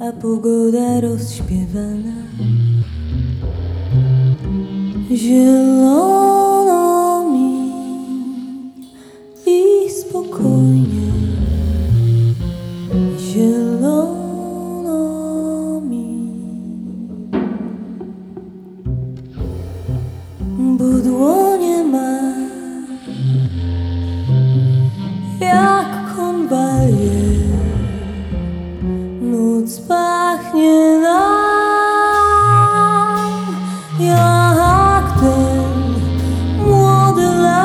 a pogoda rozśpiewana. Zielono mi i spokojnie, zielono mi, bo dłonie ma jak konwalie, noc pachnie nam jak ten młody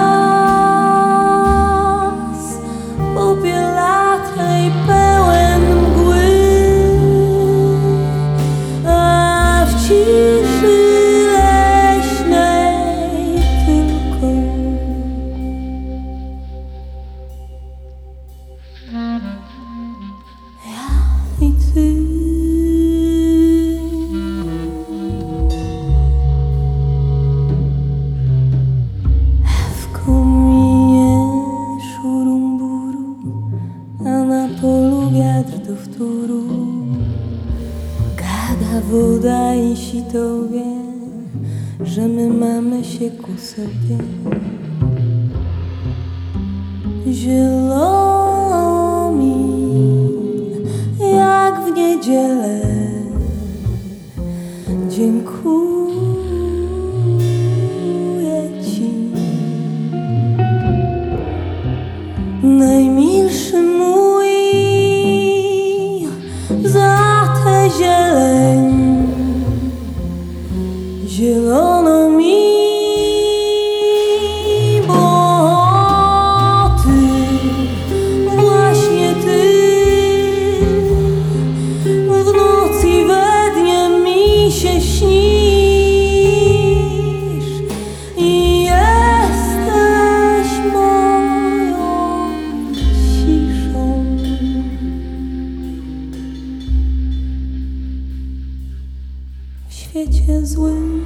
las, popielatej pełen mgły, a w ciszy leśnej tylko ja i ty. Do wtóru gada woda i sito wie, że my mamy się ku sobie. Zielono mi jak w niedzielę. Dziękuję ci, najmilszy mój, za tę zieleń. Zielono mi, bo ty, właśnie ty, w nocy i we dnie mi się śnisz i jesteś moją ciszą. W świecie złym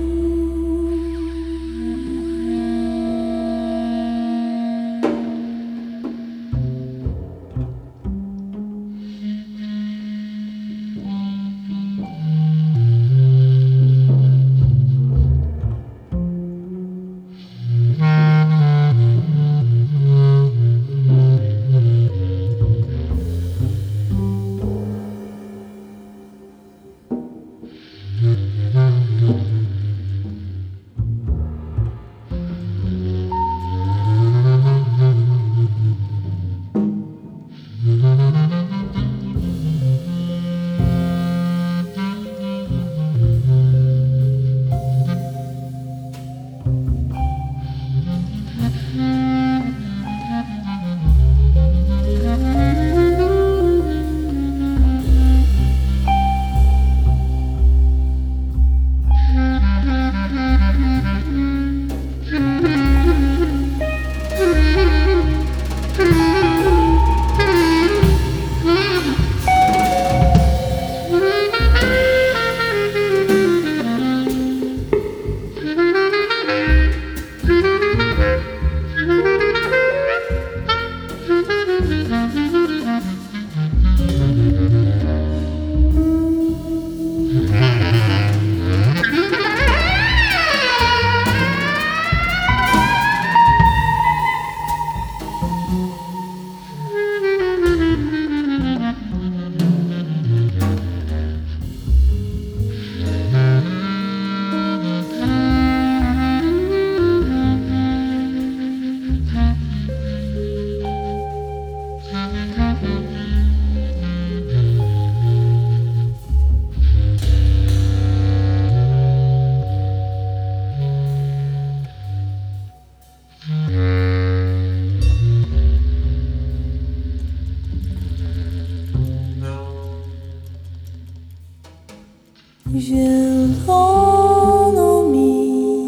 zielono mi,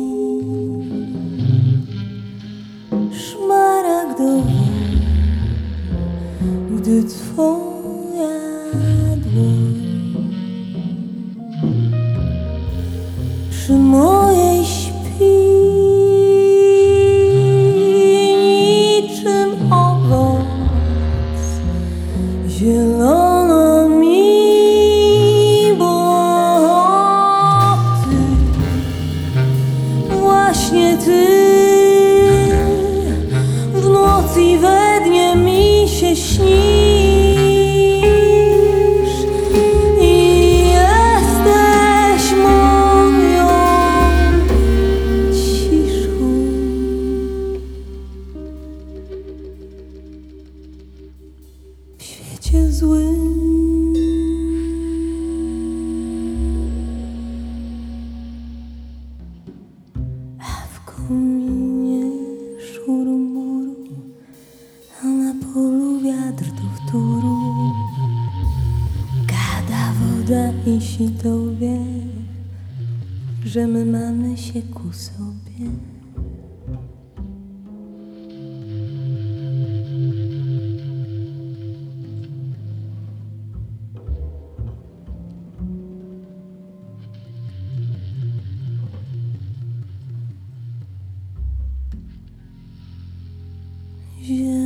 szmaragdowo, gdy twoja dłoń przy mojej śpi niczym owoc. Zielono mi, daj si to wie, że my mamy się ku sobie. Yeah.